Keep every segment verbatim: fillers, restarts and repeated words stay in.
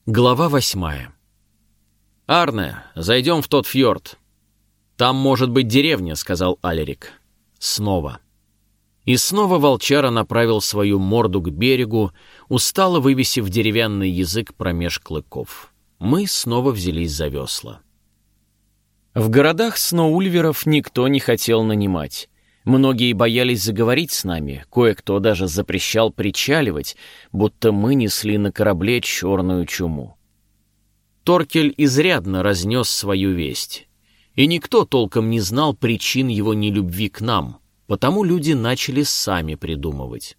Глава восьмая. «Арне, зайдем в тот фьорд. Там может быть деревня», — сказал Алерик. Снова. И снова волчара направил свою морду к берегу, устало вывесив деревянный язык промеж клыков. Мы снова взялись за весла. В городах сноульверов никто не хотел нанимать. Многие боялись заговорить с нами, кое-кто даже запрещал причаливать, будто мы несли на корабле черную чуму. Торкель изрядно разнес свою весть, и никто толком не знал причин его нелюбви к нам, потому люди начали сами придумывать.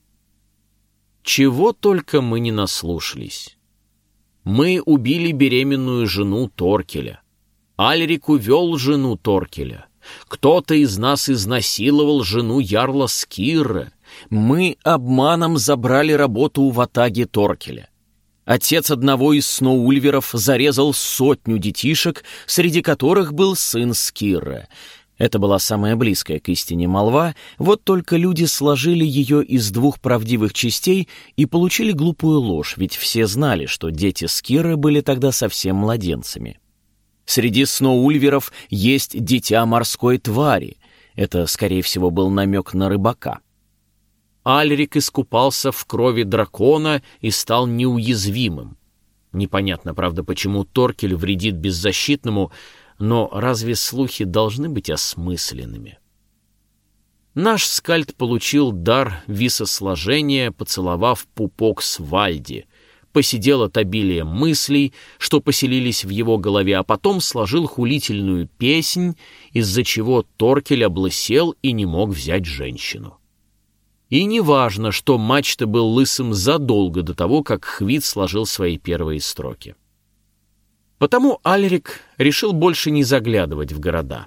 Чего только мы не наслушались. Мы убили беременную жену Торкеля. Альрик увел жену Торкеля. Кто-то из нас изнасиловал жену ярла Скирра. Мы обманом забрали работу у ватаги Торкеля. Отец одного из сноульверов зарезал сотню детишек, среди которых был сын Скирра. Это была самая близкая к истине молва, вот только люди сложили ее из двух правдивых частей и получили глупую ложь, ведь все знали, что дети Скирра были тогда совсем младенцами. Среди сноульверов есть дитя морской твари. Это, скорее всего, был намек на рыбака. Альрик искупался в крови дракона и стал неуязвимым. Непонятно, правда, почему Торкель вредит беззащитному, но разве слухи должны быть осмысленными? Наш скальд получил дар висосложения, поцеловав пупок Свальди, посидел от обилия мыслей, что поселились в его голове, а потом сложил хулительную песнь, из-за чего Торкель облысел и не мог взять женщину. И не важно, что мачта был лысым задолго до того, как Хвит сложил свои первые строки. Потому Альрик решил больше не заглядывать в города.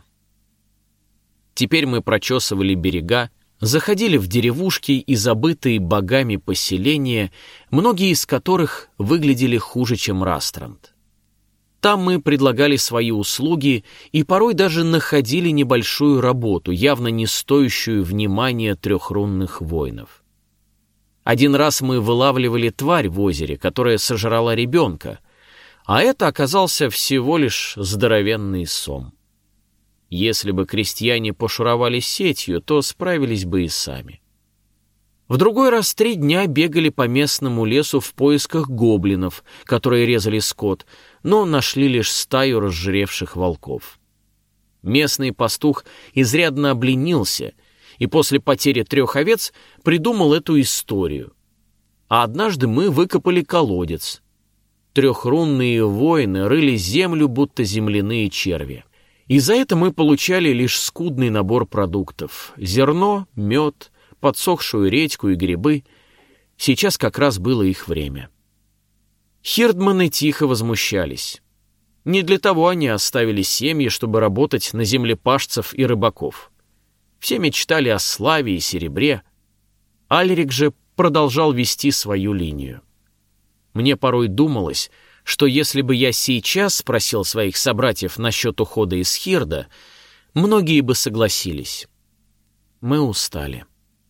Теперь мы прочесывали берега, заходили в деревушки и забытые богами поселения, многие из которых выглядели хуже, чем Растранд. Там мы предлагали свои услуги и порой даже находили небольшую работу, явно не стоящую внимания трехрунных воинов. Один раз мы вылавливали тварь в озере, которая сожрала ребенка, а это оказался всего лишь здоровенный сом. Если бы крестьяне пошуровали сетью, то справились бы и сами. В другой раз три дня бегали по местному лесу в поисках гоблинов, которые резали скот, но нашли лишь стаю разжиревших волков. Местный пастух изрядно обленился и после потери трех овец придумал эту историю. А однажды мы выкопали колодец. Трехрунные воины рыли землю, будто земляные черви. И за это мы получали лишь скудный набор продуктов: зерно, мед, подсохшую редьку и грибы. Сейчас как раз было их время. Хирдманы тихо возмущались. Не для того они оставили семьи, чтобы работать на землепашцев и рыбаков. Все мечтали о славе и серебре. Альрик же продолжал вести свою линию. Мне порой думалось, что если бы я сейчас спросил своих собратьев насчет ухода из Хирда, многие бы согласились. Мы устали.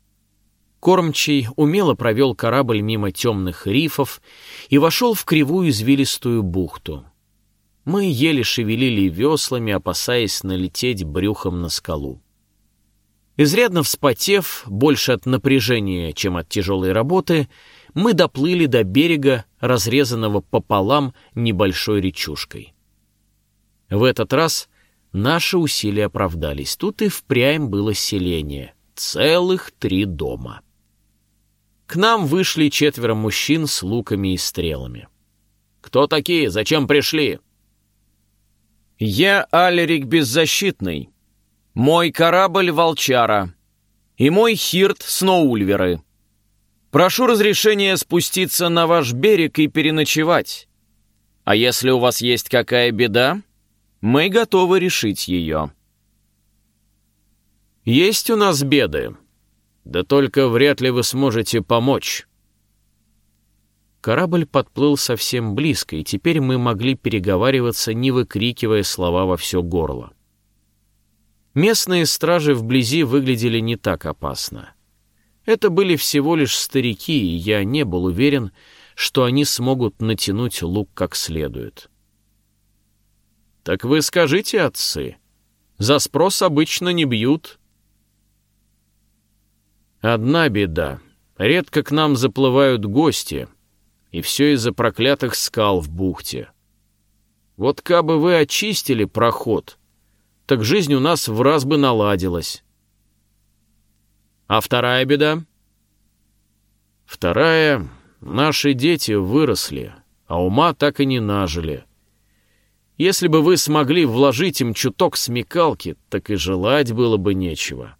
Кормчий умело провел корабль мимо темных рифов и вошел в кривую извилистую бухту. Мы еле шевелили веслами, опасаясь налететь брюхом на скалу. Изрядно вспотев, больше от напряжения, чем от тяжелой работы, мы доплыли до берега, разрезанного пополам небольшой речушкой. В этот раз наши усилия оправдались. Тут и впрямь было селение. Целых три дома. К нам вышли четверо мужчин с луками и стрелами. «Кто такие? Зачем пришли?» «Я Алерик Беззащитный. Мой корабль — Волчара. И мой Хирд — Сноульверы. Прошу разрешения спуститься на ваш берег и переночевать. А если у вас есть какая беда, мы готовы решить ее». «Есть у нас беды. Да только вряд ли вы сможете помочь». Корабль подплыл совсем близко, и теперь мы могли переговариваться, не выкрикивая слова во все горло. Местные стражи вблизи выглядели не так опасно. Это были всего лишь старики, и я не был уверен, что они смогут натянуть лук как следует. «Так вы скажите, отцы, за спрос обычно не бьют». «Одна беда. Редко к нам заплывают гости, и все из-за проклятых скал в бухте. Вот кабы вы очистили проход, так жизнь у нас в раз бы наладилась». «А вторая беда?» «Вторая — наши дети выросли, а ума так и не нажили. Если бы вы смогли вложить им чуток смекалки, так и желать было бы нечего».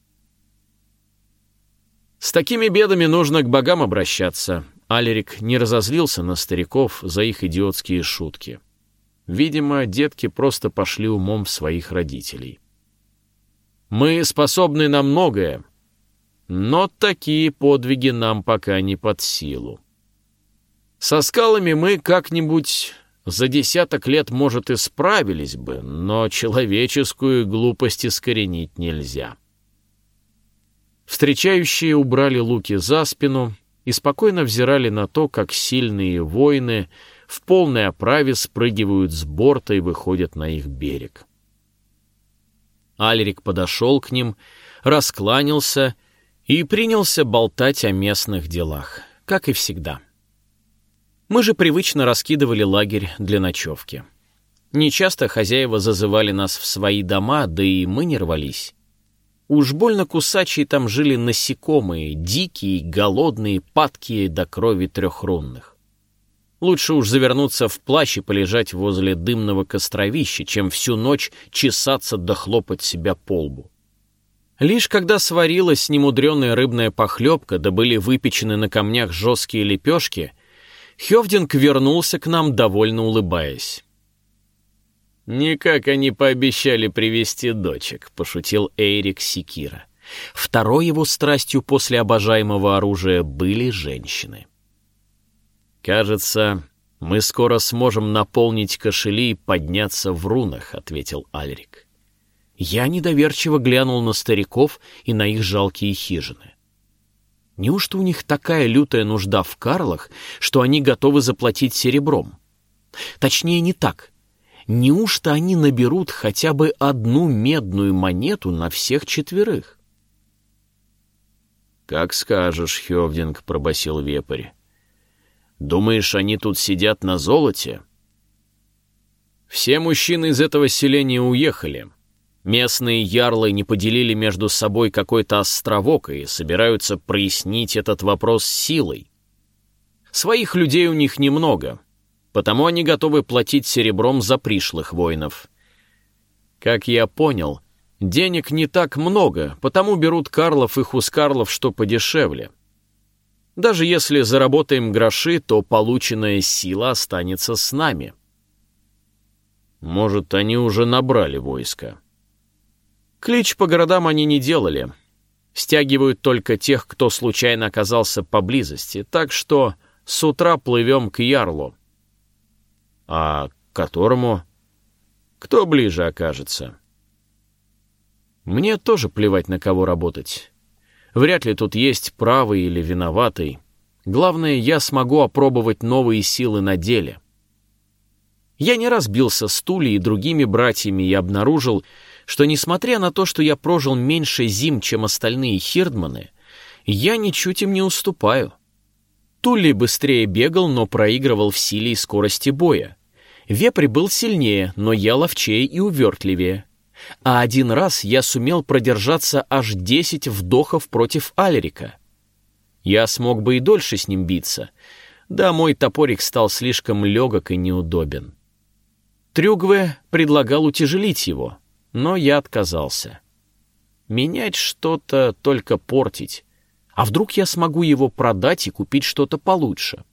«С такими бедами нужно к богам обращаться». Алерик не разозлился на стариков за их идиотские шутки. Видимо, детки просто пошли умом в своих родителей. «Мы способны на многое, но такие подвиги нам пока не под силу. Со скалами мы как-нибудь за десяток лет, может, и справились бы, но человеческую глупость искоренить нельзя». Встречающие убрали луки за спину и спокойно взирали на то, как сильные воины в полной оправе спрыгивают с борта и выходят на их берег. Алерик подошел к ним, раскланялся и принялся болтать о местных делах, как и всегда. Мы же привычно раскидывали лагерь для ночевки. Нечасто хозяева зазывали нас в свои дома, да и мы не рвались. Уж больно кусачие там жили насекомые, дикие, голодные, падкие до крови трехрунных. Лучше уж завернуться в плащ и полежать возле дымного костровища, чем всю ночь чесаться да хлопать себя по лбу. Лишь когда сварилась немудреная рыбная похлебка, да были выпечены на камнях жесткие лепешки, Хёвдинг вернулся к нам, довольно улыбаясь. «Никак они пообещали привести дочек», — пошутил Эйрик Секира. Второй его страстью после обожаемого оружия были женщины. «Кажется, мы скоро сможем наполнить кошели и подняться в рунах», — ответил Алерик. Я недоверчиво глянул на стариков и на их жалкие хижины. Неужто у них такая лютая нужда в карлах, что они готовы заплатить серебром? Точнее, не так. Неужто они наберут хотя бы одну медную монету на всех четверых? «Как скажешь, Хёвдинг», — пробасил вепрь. «Думаешь, они тут сидят на золоте?» «Все мужчины из этого селения уехали. Местные ярлы не поделили между собой какой-то островок и собираются прояснить этот вопрос силой. Своих людей у них немного, потому они готовы платить серебром за пришлых воинов. Как я понял, денег не так много, потому берут карлов и хускарлов, что подешевле. Даже если заработаем гроши, то полученная сила останется с нами». «Может, они уже набрали войско?» Клич по городам они не делали. Стягивают только тех, кто случайно оказался поблизости, так что с утра плывем к ярлу. А к которому? Кто ближе окажется? Мне тоже плевать, на кого работать. Вряд ли тут есть правый или виноватый. Главное, я смогу опробовать новые силы на деле. Я не раз бился с Тули и другими братьями и обнаружил, что, несмотря на то, что я прожил меньше зим, чем остальные хирдманы, я ничуть им не уступаю. Тулли быстрее бегал, но проигрывал в силе и скорости боя. Вепрь был сильнее, но я ловчее и увертливее. А один раз я сумел продержаться аж десять вдохов против Алерика. Я смог бы и дольше с ним биться, да мой топорик стал слишком легок и неудобен. Трюгве предлагал утяжелить его, но я отказался. Менять что-то, только портить. А вдруг я смогу его продать и купить что-то получше?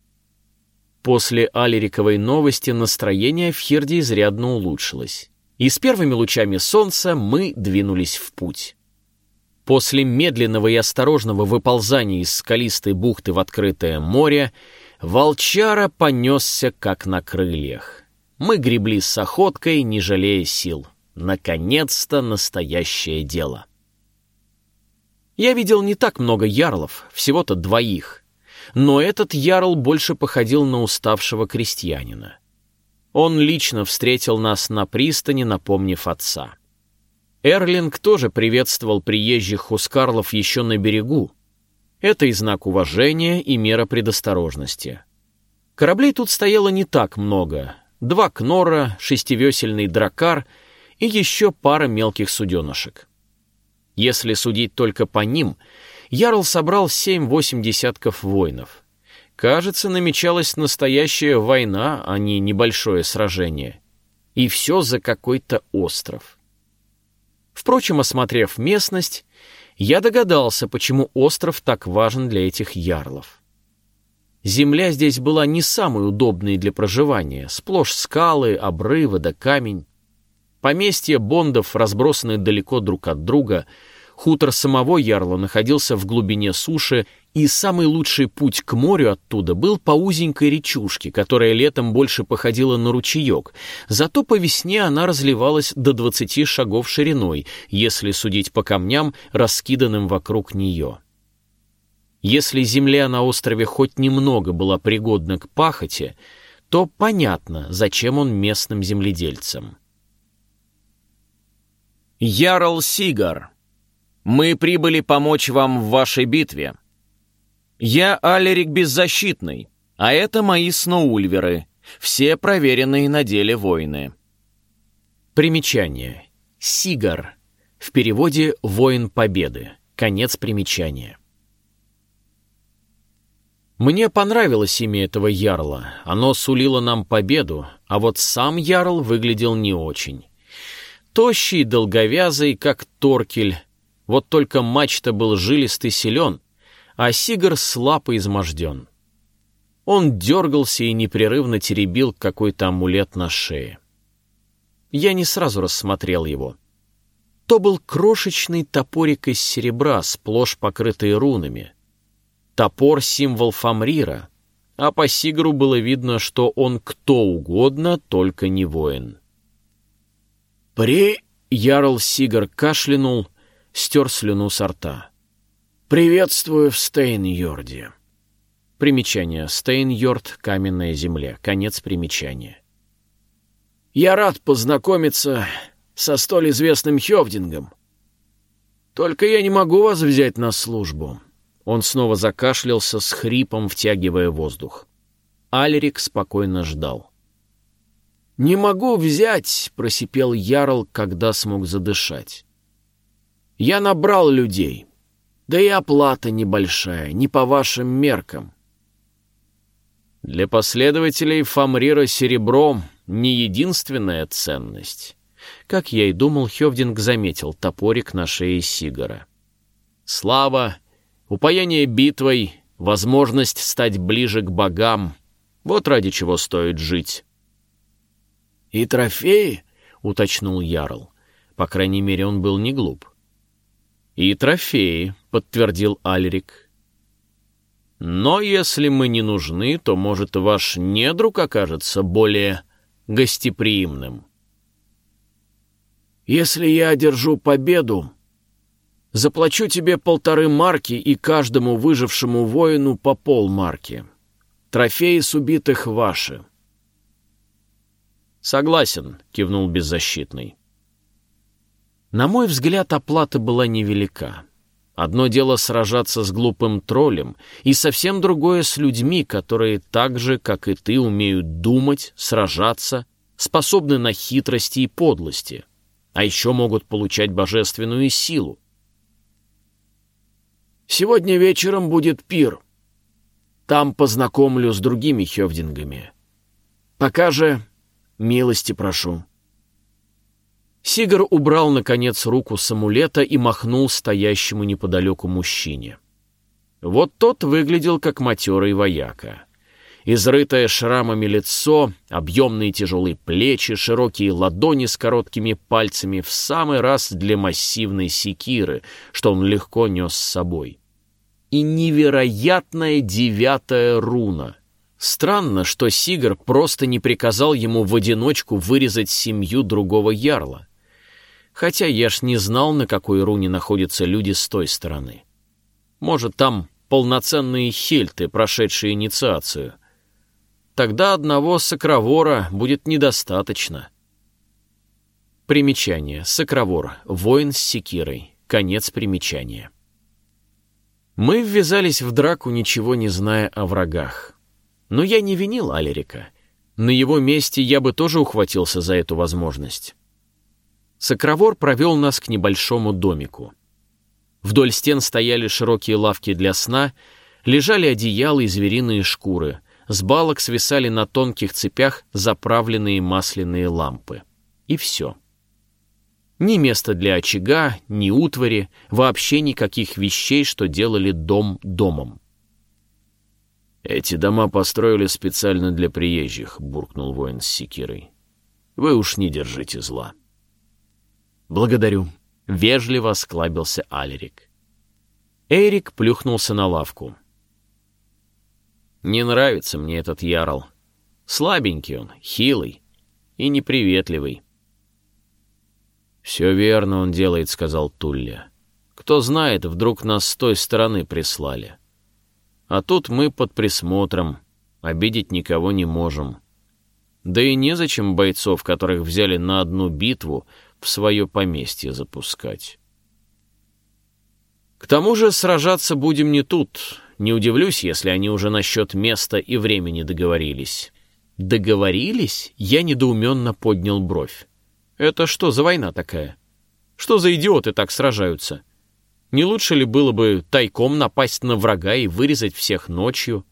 После Алериковой новости настроение в Хирде изрядно улучшилось. И с первыми лучами солнца мы двинулись в путь. После медленного и осторожного выползания из скалистой бухты в открытое море волчара понесся как на крыльях. Мы гребли с охоткой, не жалея сил. Наконец-то настоящее дело. Я видел не так много ярлов, всего-то двоих. но этот ярл больше походил на уставшего крестьянина. Он лично встретил нас на пристани, напомнив отца. Эрлинг тоже приветствовал приезжих хускарлов еще на берегу. Это и знак уважения, и мера предосторожности. Кораблей тут стояло не так много. Два кнора, шестивесельный дракар и еще пара мелких суденышек. Если судить только по ним, ярл собрал семь-восемь десятков воинов. Кажется, намечалась настоящая война, а не небольшое сражение. И все за какой-то остров. Впрочем, осмотрев местность, я догадался, почему остров так важен для этих ярлов. Земля здесь была не самой удобной для проживания, сплошь скалы, обрывы да камень. Поместья бондов разбросаны далеко друг от друга, хутор самого ярла находился в глубине суши, и самый лучший путь к морю оттуда был по узенькой речушке, которая летом больше походила на ручеек, зато по весне она разливалась до двадцати шагов шириной, если судить по камням, раскиданным вокруг нее. Если земля на острове хоть немного была пригодна к пахоте, то понятно, зачем он местным земледельцам. Ярл Сигар, мы прибыли помочь вам в вашей битве. Я Алерик Беззащитный, а это мои сноульверы, все проверенные на деле воины. Примечание. Сигар. В переводе «Воин Победы». Конец примечания. Мне понравилось имя этого ярла. Оно сулило нам победу, а вот сам ярл выглядел не очень. Тощий, долговязый, как торкель. Вот только мачта был жилист и силен, а Сигар слаб и изможден. Он дергался и непрерывно теребил какой-то амулет на шее. Я не сразу рассмотрел его. То был крошечный топорик из серебра, сплошь покрытый рунами. Топор — символ Фамрира, а по Сигару было видно, что он кто угодно, только не воин. «При...» — ярл Сигар кашлянул, стер слюну со рта. «Приветствую в Стейн-Йорде». Примечание. Стейн-Йорд — каменная земля. Конец примечания. «Я рад познакомиться со столь известным Хёвдингом. Только я не могу вас взять на службу». Он снова закашлялся с хрипом, втягивая воздух. Алерик спокойно ждал. «Не могу взять», — просипел ярл, когда смог задышать. «Я набрал людей. Да и оплата небольшая, не по вашим меркам». Для последователей Фамрира серебро — не единственная ценность. Как я и думал, Хёвдинг заметил топорик на шее Сигара. Слава, упоение битвой, возможность стать ближе к богам — вот ради чего стоит жить. «И трофеи?» — уточнил ярл. По крайней мере, он был не глуп. «И трофеи», — подтвердил Алерик. «Но если мы не нужны, то, может, ваш недруг окажется более гостеприимным». «Если я одержу победу, заплачу тебе полторы марки и каждому выжившему воину по полмарки. Трофеи с убитых ваши». «Согласен», — кивнул Беззащитный. На мой взгляд, оплата была невелика. Одно дело сражаться с глупым троллем, и совсем другое с людьми, которые так же, как и ты, умеют думать, сражаться, способны на хитрости и подлости, а еще могут получать божественную силу. «Сегодня вечером будет пир. Там познакомлю с другими хёвдингами. Пока же милости прошу». Сигар убрал, наконец, руку с амулета и махнул стоящему неподалеку мужчине. Вот тот выглядел как матерый вояка. Изрытое шрамами лицо, объемные тяжелые плечи, широкие ладони с короткими пальцами в самый раз для массивной секиры, что он легко нес с собой. И невероятная девятая руна. Странно, что Сигар просто не приказал ему в одиночку вырезать семью другого ярла. Хотя я ж не знал, на какой руне находятся люди с той стороны. Может, там полноценные хельты, прошедшие инициацию. Тогда одного сокровора будет недостаточно. Примечание. Сокровор. Воин с секирой. Конец примечания. Мы ввязались в драку, ничего не зная о врагах. Но я не винил Алерика. На его месте я бы тоже ухватился за эту возможность. Сокровор провел нас к небольшому домику. Вдоль стен стояли широкие лавки для сна, лежали одеяла и звериные шкуры, с балок свисали на тонких цепях заправленные масляные лампы. И все. Ни места для очага, ни утвари, вообще никаких вещей, что делали дом домом. «Эти дома построили специально для приезжих», — буркнул воин с секирой. «Вы уж не держите зла». «Благодарю», — вежливо осклабился Алерик. Эрик плюхнулся на лавку. «Не нравится мне этот ярл. Слабенький он, хилый и неприветливый». «Все верно он делает», — сказал Тулля. «Кто знает, вдруг нас с той стороны прислали. А тут мы под присмотром, обидеть никого не можем. Да и незачем бойцов, которых взяли на одну битву, в свое поместье запускать. К тому же сражаться будем не тут. Не удивлюсь, если они уже насчет места и времени договорились». «Договорились?» — я недоуменно поднял бровь. «Это что за война такая? Что за идиоты так сражаются? Не лучше ли было бы тайком напасть на врага и вырезать всех ночью?»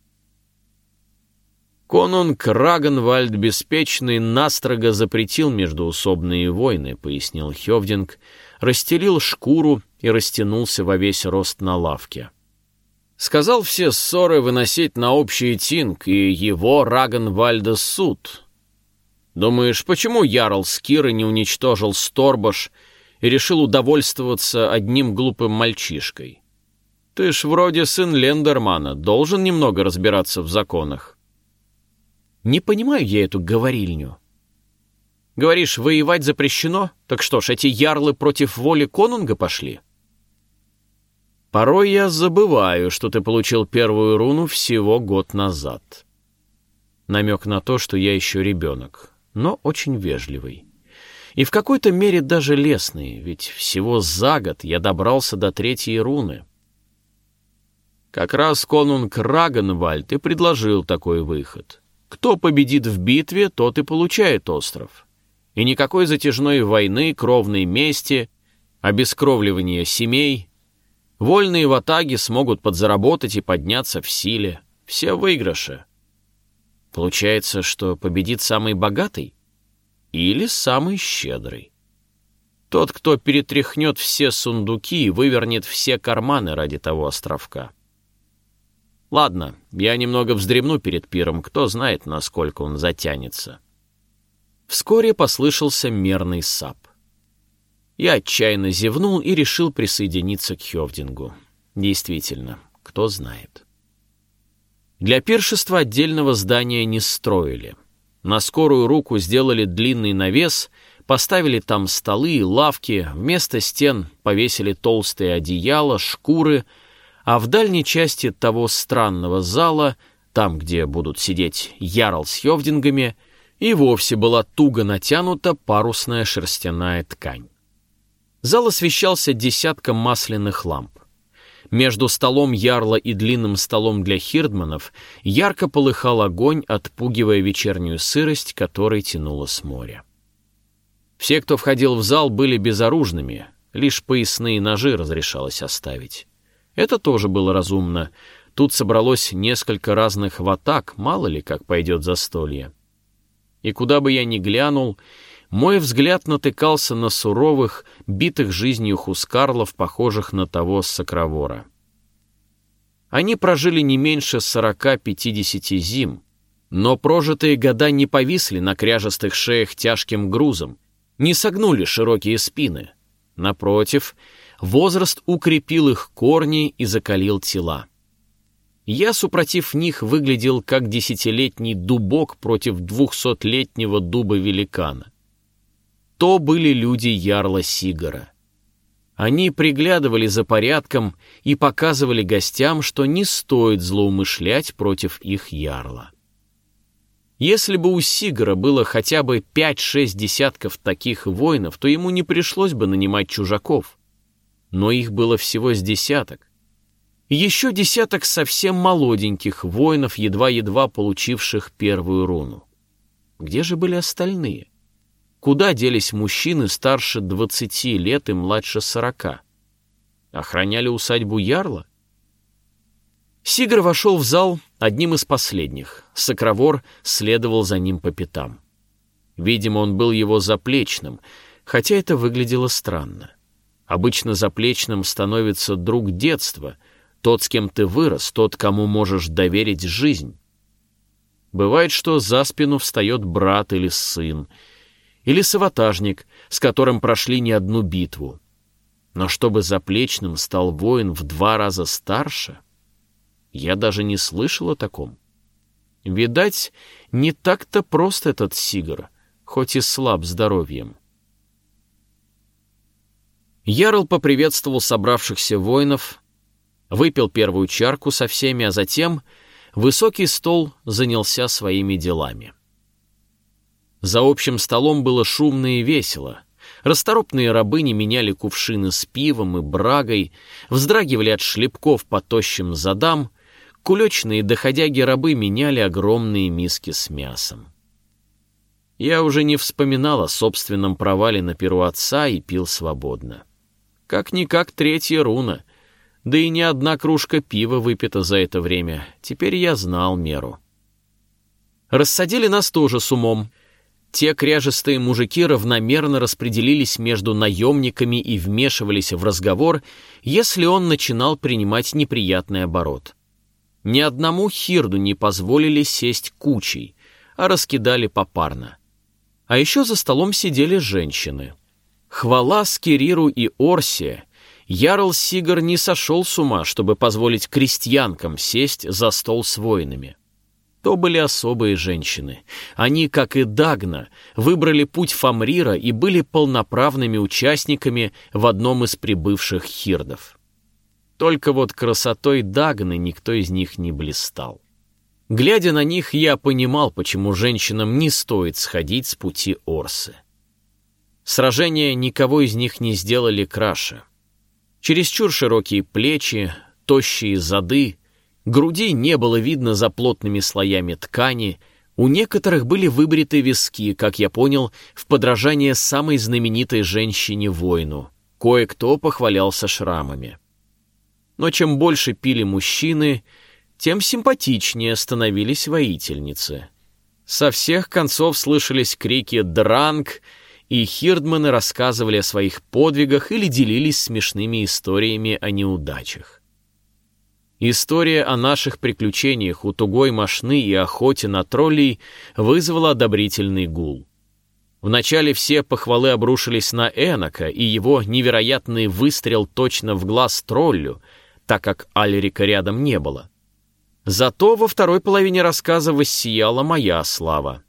«Конунг Рагнвальд Беспечный настрого запретил междоусобные войны», — пояснил Хёвдинг, расстелил шкуру и растянулся во весь рост на лавке. «Сказал все ссоры выносить на общий тинг и его Рагнвальда суд. Думаешь, почему ярл Скиры не уничтожил Сторбаш и решил удовольствоваться одним глупым мальчишкой? Ты ж вроде сын Лендермана, должен немного разбираться в законах». «Не понимаю я эту говорильню. Говоришь, воевать запрещено? Так что ж, эти ярлы против воли конунга пошли?» «Порой я забываю, что ты получил первую руну всего год назад». Намек на то, что я еще ребенок, но очень вежливый. И в какой-то мере даже лестный, ведь всего за год я добрался до третьей руны. Как раз конунг Рагнвальд и предложил такой выход. Кто победит в битве, тот и получает остров. И никакой затяжной войны, кровной мести, обескровливания семей. Вольные ватаги смогут подзаработать и подняться в силе. Все выигрыши. Получается, что победит самый богатый? Или самый щедрый? Тот, кто перетряхнет все сундуки и вывернет все карманы ради того островка. Ладно, я немного вздремну перед пиром, кто знает, насколько он затянется. Вскоре послышался мерный сап. Я отчаянно зевнул и решил присоединиться к Хёвдингу. Действительно, кто знает. Для пиршества отдельного здания не строили. На скорую руку сделали длинный навес, поставили там столы и лавки, вместо стен повесили толстые одеяла, шкуры, а в дальней части того странного зала, там, где будут сидеть ярл с хёвдингами, и вовсе была туго натянута парусная шерстяная ткань. Зал освещался десятком масляных ламп. Между столом ярла и длинным столом для хирдманов ярко полыхал огонь, отпугивая вечернюю сырость, которой тянуло с моря. Все, кто входил в зал, были безоружными, лишь поясные ножи разрешалось оставить. Это тоже было разумно. Тут собралось несколько разных ватаг, мало ли как пойдет застолье. И куда бы я ни глянул, мой взгляд натыкался на суровых, битых жизнью хускарлов, похожих на того сокровора. Они прожили не меньше сорока-пятидесяти зим, но прожитые года не повисли на кряжестых шеях тяжким грузом, не согнули широкие спины. Напротив, возраст укрепил их корни и закалил тела. Я, супротив них, выглядел как десятилетний дубок против двухсотлетнего дуба-великана. То были люди ярла Сигара. Они приглядывали за порядком и показывали гостям, что не стоит злоумышлять против их ярла. Если бы у Сигара было хотя бы пять-шесть десятков таких воинов, то ему не пришлось бы нанимать чужаков. Но их было всего с десяток. И еще десяток совсем молоденьких воинов, едва-едва получивших первую руну. Где же были остальные? Куда делись мужчины старше двадцати лет и младше сорока? Охраняли усадьбу ярла? Сигар вошел в зал одним из последних. Сокровор следовал за ним по пятам. Видимо, он был его заплечным, хотя это выглядело странно. Обычно заплечным становится друг детства, тот, с кем ты вырос, тот, кому можешь доверить жизнь. Бывает, что за спину встает брат или сын, или саватажник, с которым прошли не одну битву. Но чтобы заплечным стал воин в два раза старше, я даже не слышал о таком. Видать, не так-то прост этот Сигар, хоть и слаб здоровьем. Ярл поприветствовал собравшихся воинов, выпил первую чарку со всеми, а затем высокий стол занялся своими делами. За общим столом было шумно и весело. Расторопные рабыни меняли кувшины с пивом и брагой, вздрагивали от шлепков по тощим задам, кулечные доходяги-рабы меняли огромные миски с мясом. Я уже не вспоминал о собственном провале на перу отца и пил свободно. Как-никак третья руна, да и не одна кружка пива выпита за это время, теперь я знал меру. Рассадили нас тоже с умом. Те кряжестые мужики равномерно распределились между наемниками и вмешивались в разговор, если он начинал принимать неприятный оборот. Ни одному хирду не позволили сесть кучей, а раскидали попарно. А еще за столом сидели женщины. Хвала Скириру и Орсе, ярл Сигар не сошел с ума, чтобы позволить крестьянкам сесть за стол с воинами. То были особые женщины. Они, как и Дагна, выбрали путь Фамрира и были полноправными участниками в одном из прибывших хирдов. Только вот красотой Дагны никто из них не блистал. Глядя на них, я понимал, почему женщинам не стоит сходить с пути Орсы. Сражения никого из них не сделали краше. Чересчур широкие плечи, тощие зады, груди не было видно за плотными слоями ткани, у некоторых были выбриты виски, как я понял, в подражание самой знаменитой женщине-воину. Кое-кто похвалялся шрамами. Но чем больше пили мужчины, тем симпатичнее становились воительницы. Со всех концов слышались крики «Дранг!», и хирдманы рассказывали о своих подвигах или делились смешными историями о неудачах. История о наших приключениях у тугой мошны и охоте на троллей вызвала одобрительный гул. Вначале все похвалы обрушились на Энока и его невероятный выстрел точно в глаз троллю, так как Алерика рядом не было. Зато во второй половине рассказа воссияла моя слава.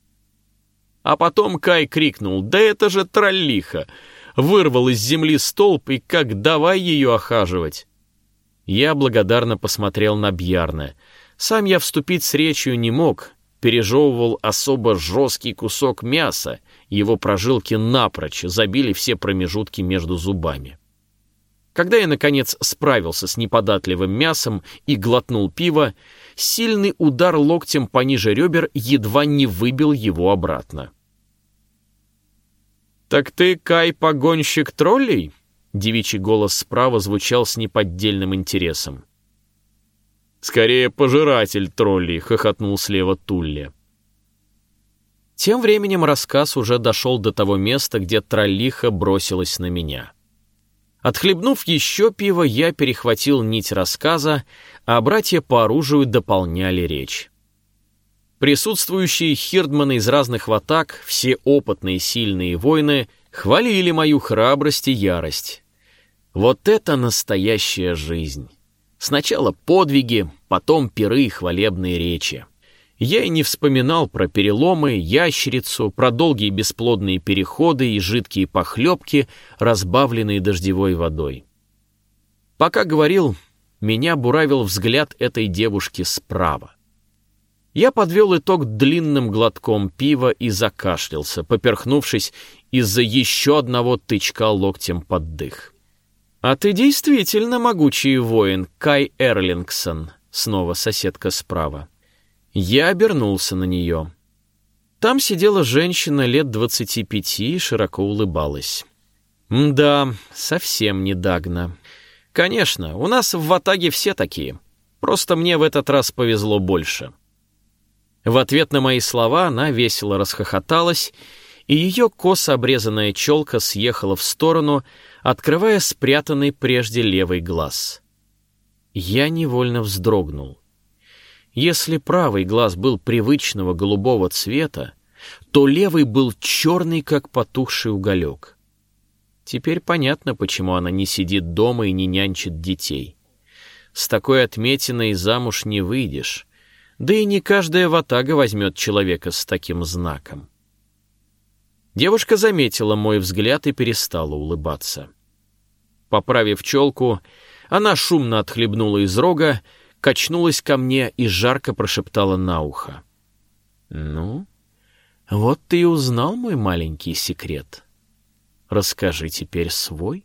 А потом Кай крикнул: «Да это же троллиха!» Вырвал из земли столб и как давай ее охаживать. Я благодарно посмотрел на Бьярна. Сам я вступить с речью не мог, пережевывал особо жесткий кусок мяса, его прожилки напрочь забили все промежутки между зубами. Когда я, наконец, справился с неподатливым мясом и глотнул пиво, сильный удар локтем пониже ребер едва не выбил его обратно. «Так ты, Кай, погонщик троллей?» Девичий голос справа звучал с неподдельным интересом. «Скорее, пожиратель троллей», — хохотнул слева Тулли. Тем временем рассказ уже дошел до того места, где троллиха бросилась на меня. Отхлебнув еще пиво, я перехватил нить рассказа, а братья по оружию дополняли речь. Присутствующие хирдманы из разных ватаг, все опытные сильные воины, хвалили мою храбрость и ярость. Вот это настоящая жизнь. Сначала подвиги, потом пиры и хвалебные речи. Я и не вспоминал про переломы, ящерицу, про долгие бесплодные переходы и жидкие похлебки, разбавленные дождевой водой. Пока говорил, меня буравил взгляд этой девушки справа. Я подвел итог длинным глотком пива и закашлялся, поперхнувшись из-за еще одного тычка локтем под дых. «А ты действительно могучий воин, Кай Эрлингсон», — снова соседка справа. Я обернулся на нее. Там сидела женщина лет двадцати пяти и широко улыбалась. Да, совсем не Дагна. Конечно, у нас в ватаге все такие. Просто мне в этот раз повезло больше. В ответ на мои слова она весело расхохоталась, и ее косо обрезанная челка съехала в сторону, открывая спрятанный прежде левый глаз. Я невольно вздрогнул. Если правый глаз был привычного голубого цвета, то левый был черный, как потухший уголек. Теперь понятно, почему она не сидит дома и не нянчит детей. С такой отметиной замуж не выйдешь, да и не каждая ватага возьмет человека с таким знаком. Девушка заметила мой взгляд и перестала улыбаться. Поправив челку, она шумно отхлебнула из рога, качнулась ко мне и жарко прошептала на ухо. «Ну, вот ты и узнал мой маленький секрет. Расскажи теперь свой».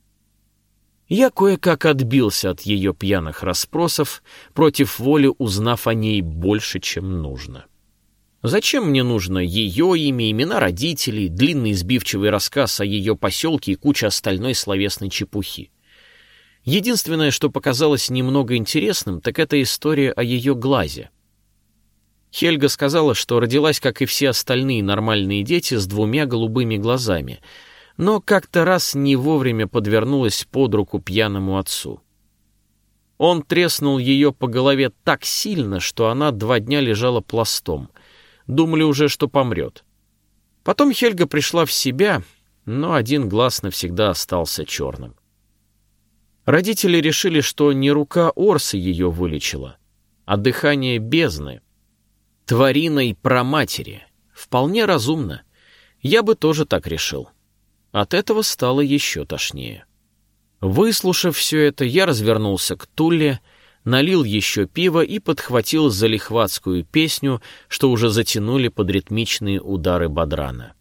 Я кое-как отбился от ее пьяных расспросов, против воли узнав о ней больше, чем нужно. Зачем мне нужно ее имя, имена родителей, длинный сбивчивый рассказ о ее поселке и куча остальной словесной чепухи? Единственное, что показалось немного интересным, так это история о ее глазе. Хельга сказала, что родилась, как и все остальные нормальные дети, с двумя голубыми глазами, но как-то раз не вовремя подвернулась под руку пьяному отцу. Он треснул ее по голове так сильно, что она два дня лежала пластом. Думали уже, что помрет. Потом Хельга пришла в себя, но один глаз навсегда остался черным. Родители решили, что не рука Орсы ее вылечила, а дыхание бездны, твариной праматери. Вполне разумно. Я бы тоже так решил. От этого стало еще тошнее. Выслушав все это, я развернулся к Тулле, налил еще пива и подхватил залихватскую песню, что уже затянули под ритмичные удары бадрана.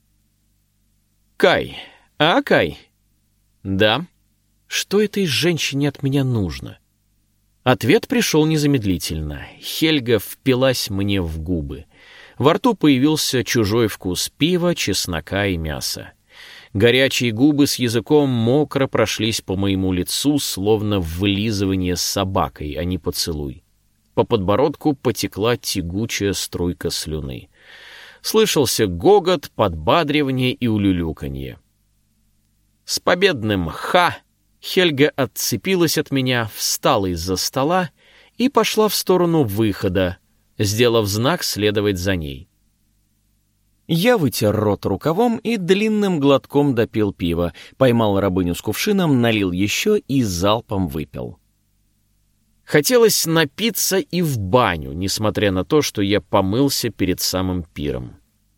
«Кай! А, Кай?» «Да». Что этой женщине от меня нужно? Ответ пришел незамедлительно. Хельга впилась мне в губы. Во рту появился чужой вкус пива, чеснока и мяса. Горячие губы с языком мокро прошлись по моему лицу, словно вылизывание с собакой, а не поцелуй. По подбородку потекла тягучая струйка слюны. Слышался гогот, подбадривание и улюлюканье. С победным «ха!» Хельга отцепилась от меня, встала из-за стола и пошла в сторону выхода, сделав знак следовать за ней. Я вытер рот рукавом и длинным глотком допил пива, поймал рабыню с кувшином, налил еще и залпом выпил. Хотелось напиться и в баню, несмотря на то, что я помылся перед самым пиром.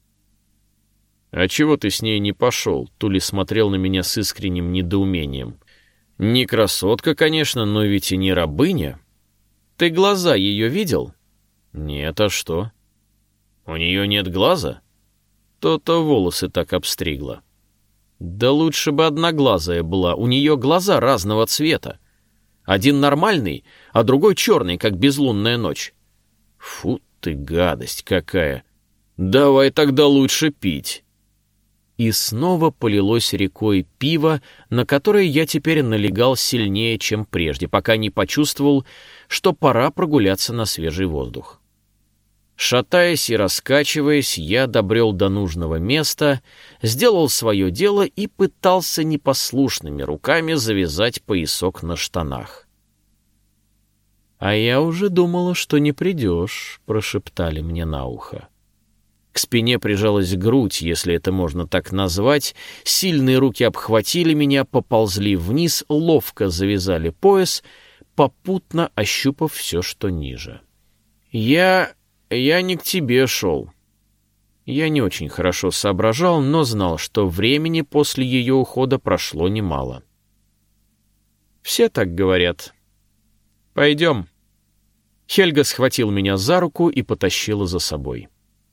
«А чего ты с ней не пошел?» Тули смотрел на меня с искренним недоумением. «Не красотка, конечно, но ведь и не рабыня. Ты глаза ее видел?» «Нет, а что?» «У нее нет глаза?» То-то волосы так обстригла. «Да лучше бы одноглазая была, у нее глаза разного цвета. Один нормальный, а другой черный, как безлунная ночь». «Фу ты, гадость какая! Давай тогда лучше пить». И снова полилось рекой пиво, на которое я теперь налегал сильнее, чем прежде, пока не почувствовал, что пора прогуляться на свежий воздух. Шатаясь и раскачиваясь, я добрел до нужного места, сделал свое дело и пытался непослушными руками завязать поясок на штанах. «А я уже думала, что не придешь», — прошептали мне на ухо. К спине прижалась грудь, если это можно так назвать, сильные руки обхватили меня, поползли вниз, ловко завязали пояс, попутно ощупав все, что ниже. Я я не к тебе шел». Я не очень хорошо соображал, но знал, что времени после ее ухода прошло немало. «Все так говорят. Пойдем». Хельга схватил меня за руку и потащила за собой.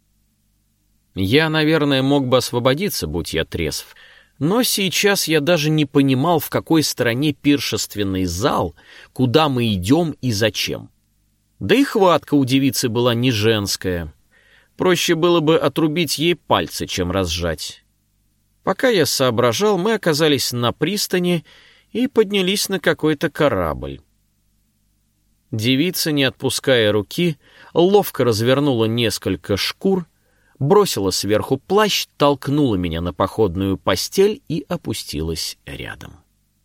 Я, наверное, мог бы освободиться, будь я трезв, но сейчас я даже не понимал, в какой стороне пиршественный зал, куда мы идем и зачем. Да и хватка у девицы была не женская. Проще было бы отрубить ей пальцы, чем разжать. Пока я соображал, мы оказались на пристани и поднялись на какой-то корабль. Девица, не отпуская руки, ловко развернула несколько шкур, бросила сверху плащ, толкнула меня на походную постель и опустилась рядом.